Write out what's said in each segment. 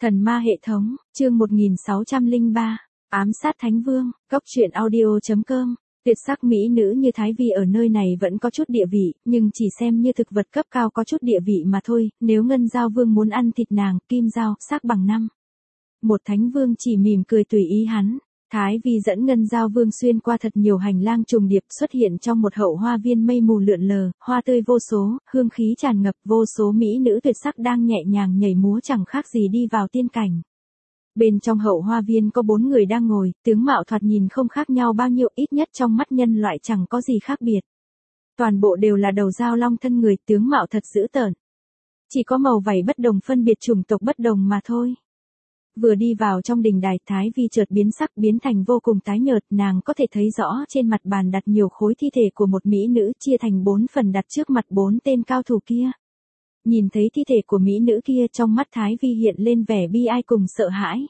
Thần ma hệ thống, chương 1603, ám sát Thánh Vương, góc truyện audio.com. Tuyệt sắc mỹ nữ như Thái Vi ở nơi này vẫn có chút địa vị, nhưng chỉ xem như thực vật cấp cao có chút địa vị mà thôi, nếu Ngân Dao Vương muốn ăn thịt nàng, kim dao, xác bằng năm. Một Thánh Vương chỉ mỉm cười tùy ý hắn. Thái Vi dẫn Ngân Dao Vương xuyên qua thật nhiều hành lang trùng điệp, xuất hiện trong một hậu hoa viên mây mù lượn lờ, hoa tươi vô số, hương khí tràn ngập, vô số mỹ nữ tuyệt sắc đang nhẹ nhàng nhảy múa chẳng khác gì đi vào tiên cảnh. Bên trong hậu hoa viên có 4 người đang ngồi, tướng mạo thoạt nhìn không khác nhau bao nhiêu, ít nhất trong mắt nhân loại chẳng có gì khác biệt. Toàn bộ đều là đầu dao long thân người, tướng mạo thật dữ tợn. Chỉ có màu vảy bất đồng phân biệt chủng tộc bất đồng mà thôi. Vừa đi vào trong đình đài, Thái Vi chợt biến sắc, biến thành vô cùng tái nhợt, nàng có thể thấy rõ trên mặt bàn đặt nhiều khối thi thể của một mỹ nữ, chia thành 4 phần đặt trước mặt 4 tên cao thủ kia. Nhìn thấy thi thể của mỹ nữ kia, trong mắt Thái Vi hiện lên vẻ bi ai cùng sợ hãi.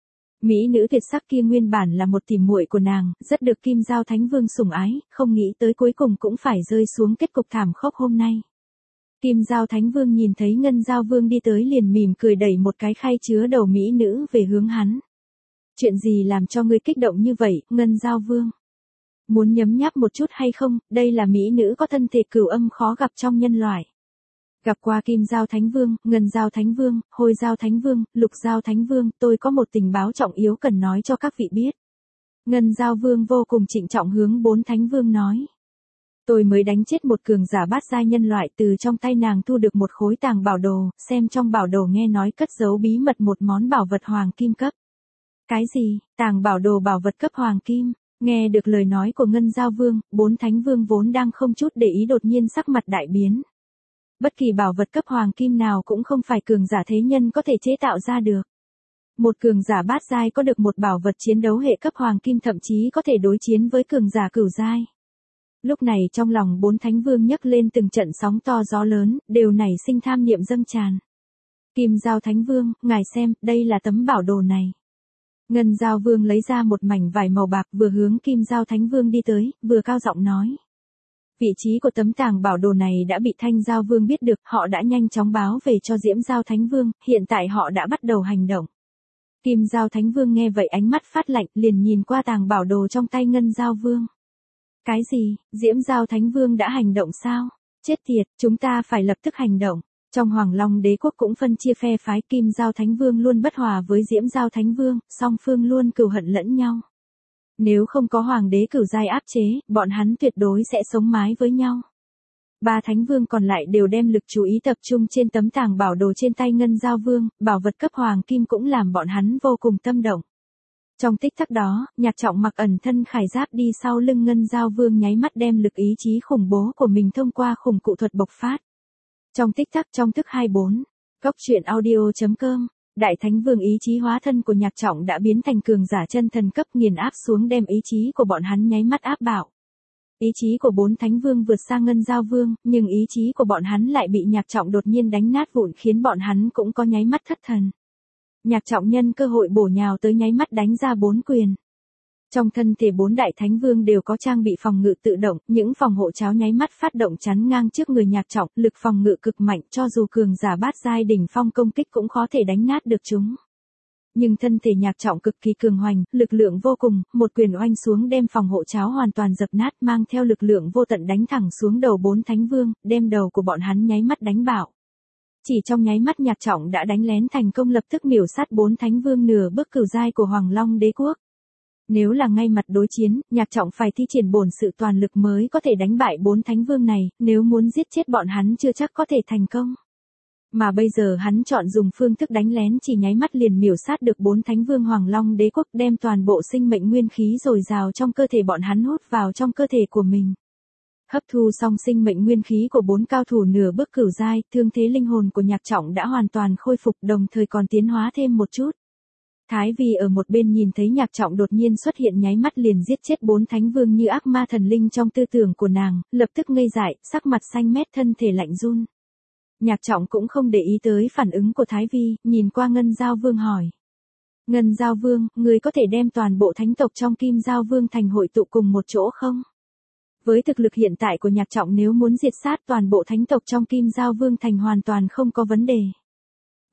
Mỹ nữ tuyệt sắc kia nguyên bản là một tỉ muội của nàng, rất được Kim Dao Thánh Vương sủng ái, không nghĩ tới cuối cùng cũng phải rơi xuống kết cục thảm khốc hôm nay. Kim Dao Thánh Vương nhìn thấy Ngân Dao Vương đi tới liền mỉm cười đẩy một cái khay chứa đầu mỹ nữ về hướng hắn. Chuyện gì làm cho ngươi kích động như vậy, Ngân Dao Vương? Muốn nhấm nháp một chút hay không, đây là mỹ nữ có thân thể cửu âm khó gặp trong nhân loại. Gặp qua Kim Dao Thánh Vương, Ngân Dao Thánh Vương, Hôi Dao Thánh Vương, Lục Dao Thánh Vương, tôi có một tình báo trọng yếu cần nói cho các vị biết. Ngân Dao Vương vô cùng trịnh trọng hướng 4 Thánh Vương nói. Tôi mới đánh chết một cường giả bát giai nhân loại, từ trong tay nàng thu được một khối tàng bảo đồ, xem trong bảo đồ nghe nói cất giấu bí mật một món bảo vật hoàng kim cấp. Cái gì, tàng bảo đồ bảo vật cấp hoàng kim? Nghe được lời nói của Ngân Dao Vương, 4 Thánh Vương vốn đang không chút để ý đột nhiên sắc mặt đại biến. Bất kỳ bảo vật cấp hoàng kim nào cũng không phải cường giả thế nhân có thể chế tạo ra được. Một cường giả bát giai có được một bảo vật chiến đấu hệ cấp hoàng kim thậm chí có thể đối chiến với cường giả cửu giai. Lúc này trong lòng 4 Thánh Vương nhấc lên từng trận sóng to gió lớn, đều nảy sinh tham niệm dâng tràn. Kim Dao Thánh Vương, ngài xem, đây là tấm bảo đồ này. Ngân Dao Vương lấy ra một mảnh vải màu bạc, vừa hướng Kim Dao Thánh Vương đi tới, vừa cao giọng nói. Vị trí của tấm tàng bảo đồ này đã bị Thanh Dao Vương biết được, họ đã nhanh chóng báo về cho Diễm Dao Thánh Vương, hiện tại họ đã bắt đầu hành động. Kim Dao Thánh Vương nghe vậy ánh mắt phát lạnh, liền nhìn qua tàng bảo đồ trong tay Ngân Dao Vương. Cái gì, Diễm Dao Thánh Vương đã hành động sao? Chết tiệt, chúng ta phải lập tức hành động. Trong Hoàng Long Đế quốc cũng phân chia phe phái, Kim Dao Thánh Vương luôn bất hòa với Diễm Dao Thánh Vương, song phương luôn cừu hận lẫn nhau. Nếu không có Hoàng đế cửu giai áp chế, bọn hắn tuyệt đối sẽ sống mái với nhau. 3 Thánh Vương còn lại đều đem lực chú ý tập trung trên tấm tàng bảo đồ trên tay Ngân Dao Vương, bảo vật cấp hoàng kim cũng làm bọn hắn vô cùng tâm động. Trong tích tắc đó, Nhạc Trọng mặc ẩn thân khải giáp đi sau lưng Ngân Dao Vương nháy mắt đem lực ý chí khủng bố của mình thông qua khủng cụ thuật bộc phát. Trong tích tắc trong thức 24, góc truyện audio.com. Đại Thánh Vương ý chí hóa thân của Nhạc Trọng đã biến thành cường giả chân thần cấp, nghiền áp xuống đem ý chí của bọn hắn nháy mắt áp bạo. Ý chí của 4 Thánh Vương vượt sang Ngân Dao Vương, nhưng ý chí của bọn hắn lại bị Nhạc Trọng đột nhiên đánh nát vụn khiến bọn hắn cũng có nháy mắt thất thần. Nhạc Trọng nhân cơ hội bổ nhào tới nháy mắt đánh ra 4 quyền. Trong thân thể 4 Đại Thánh Vương đều có trang bị phòng ngự tự động, những phòng hộ cháo nháy mắt phát động chắn ngang trước người Nhạc Trọng, lực phòng ngự cực mạnh, cho dù cường giả bát giai đỉnh phong công kích cũng khó thể đánh nát được chúng. Nhưng thân thể Nhạc Trọng cực kỳ cường hoành, lực lượng vô cùng, một quyền oanh xuống đem phòng hộ cháo hoàn toàn dập nát, mang theo lực lượng vô tận đánh thẳng xuống đầu 4 Thánh Vương, đem đầu của bọn hắn nháy mắt đánh bạo. Chỉ trong nháy mắt Nhạc Trọng đã đánh lén thành công, lập tức miểu sát 4 Thánh Vương nửa bước cửu giai của Hoàng Long Đế quốc. Nếu là ngay mặt đối chiến, Nhạc Trọng phải thi triển bổn sự toàn lực mới có thể đánh bại 4 Thánh Vương này, nếu muốn giết chết bọn hắn chưa chắc có thể thành công. Mà bây giờ hắn chọn dùng phương thức đánh lén, chỉ nháy mắt liền miểu sát được 4 Thánh Vương Hoàng Long Đế quốc, đem toàn bộ sinh mệnh nguyên khí dồi dào trong cơ thể bọn hắn hút vào trong cơ thể của mình. Hấp thu xong sinh mệnh nguyên khí của 4 cao thủ nửa bước cửu giai, thương thế linh hồn của Nhạc Trọng đã hoàn toàn khôi phục, đồng thời còn tiến hóa thêm một chút. Thái Vi ở một bên nhìn thấy Nhạc Trọng đột nhiên xuất hiện nháy mắt liền giết chết 4 Thánh Vương như ác ma thần linh trong tư tưởng của nàng, lập tức ngây dại, sắc mặt xanh mét, thân thể lạnh run. Nhạc Trọng cũng không để ý tới phản ứng của Thái Vi, nhìn qua Ngân Dao Vương hỏi. Ngân Dao Vương, người có thể đem toàn bộ thánh tộc trong Kim Dao Vương thành hội tụ cùng một chỗ không? Với thực lực hiện tại của Nhạc Trọng nếu muốn diệt sát toàn bộ thánh tộc trong Kim Dao Vương thành hoàn toàn không có vấn đề.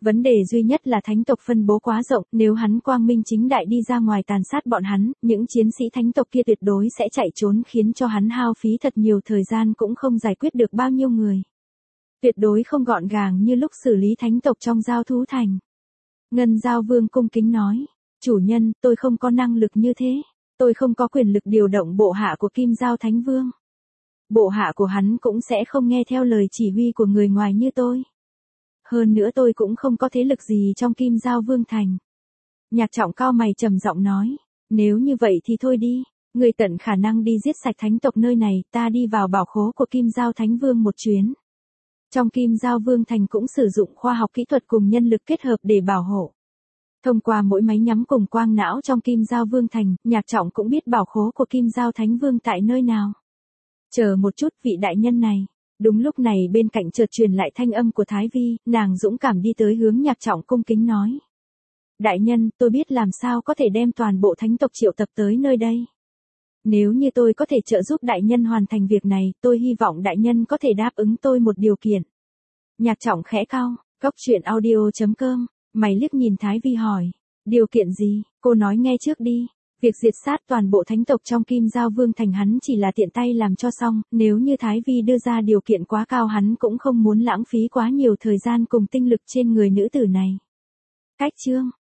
Vấn đề duy nhất là thánh tộc phân bố quá rộng, nếu hắn quang minh chính đại đi ra ngoài tàn sát bọn hắn, những chiến sĩ thánh tộc kia tuyệt đối sẽ chạy trốn khiến cho hắn hao phí thật nhiều thời gian cũng không giải quyết được bao nhiêu người. Tuyệt đối không gọn gàng như lúc xử lý thánh tộc trong Giao Thú Thành. Ngân Giao Vương cung kính nói, chủ nhân, tôi không có năng lực như thế, tôi không có quyền lực điều động bộ hạ của Kim Giao Thánh Vương. Bộ hạ của hắn cũng sẽ không nghe theo lời chỉ huy của người ngoài như tôi. Hơn nữa tôi cũng không có thế lực gì trong Kim Giao Vương Thành. Nhạc Trọng cau mày trầm giọng nói, nếu như vậy thì thôi đi, người tận khả năng đi giết sạch thánh tộc nơi này, ta đi vào bảo khố của Kim Giao Thánh Vương một chuyến. Trong Kim Giao Vương Thành cũng sử dụng khoa học kỹ thuật cùng nhân lực kết hợp để bảo hộ. Thông qua mỗi máy nhắm cùng quang não trong Kim Giao Vương Thành, Nhạc Trọng cũng biết bảo khố của Kim Giao Thánh Vương tại nơi nào. Chờ một chút, vị đại nhân này. Đúng lúc này bên cạnh chợt truyền lại thanh âm của Thái Vi, nàng dũng cảm đi tới hướng Nhạc Trọng cung kính nói. Đại nhân, tôi biết làm sao có thể đem toàn bộ thánh tộc triệu tập tới nơi đây. Nếu như tôi có thể trợ giúp đại nhân hoàn thành việc này, tôi hy vọng đại nhân có thể đáp ứng tôi một điều kiện. Nhạc Trọng khẽ cau, Goctruyện.audio.com, mày liếc nhìn Thái Vi hỏi. Điều kiện gì, cô nói nghe trước đi. Việc diệt sát toàn bộ thánh tộc trong Kim Giao Vương Thành hắn chỉ là tiện tay làm cho xong, nếu như Thái Vi đưa ra điều kiện quá cao hắn cũng không muốn lãng phí quá nhiều thời gian cùng tinh lực trên người nữ tử này. Cách chương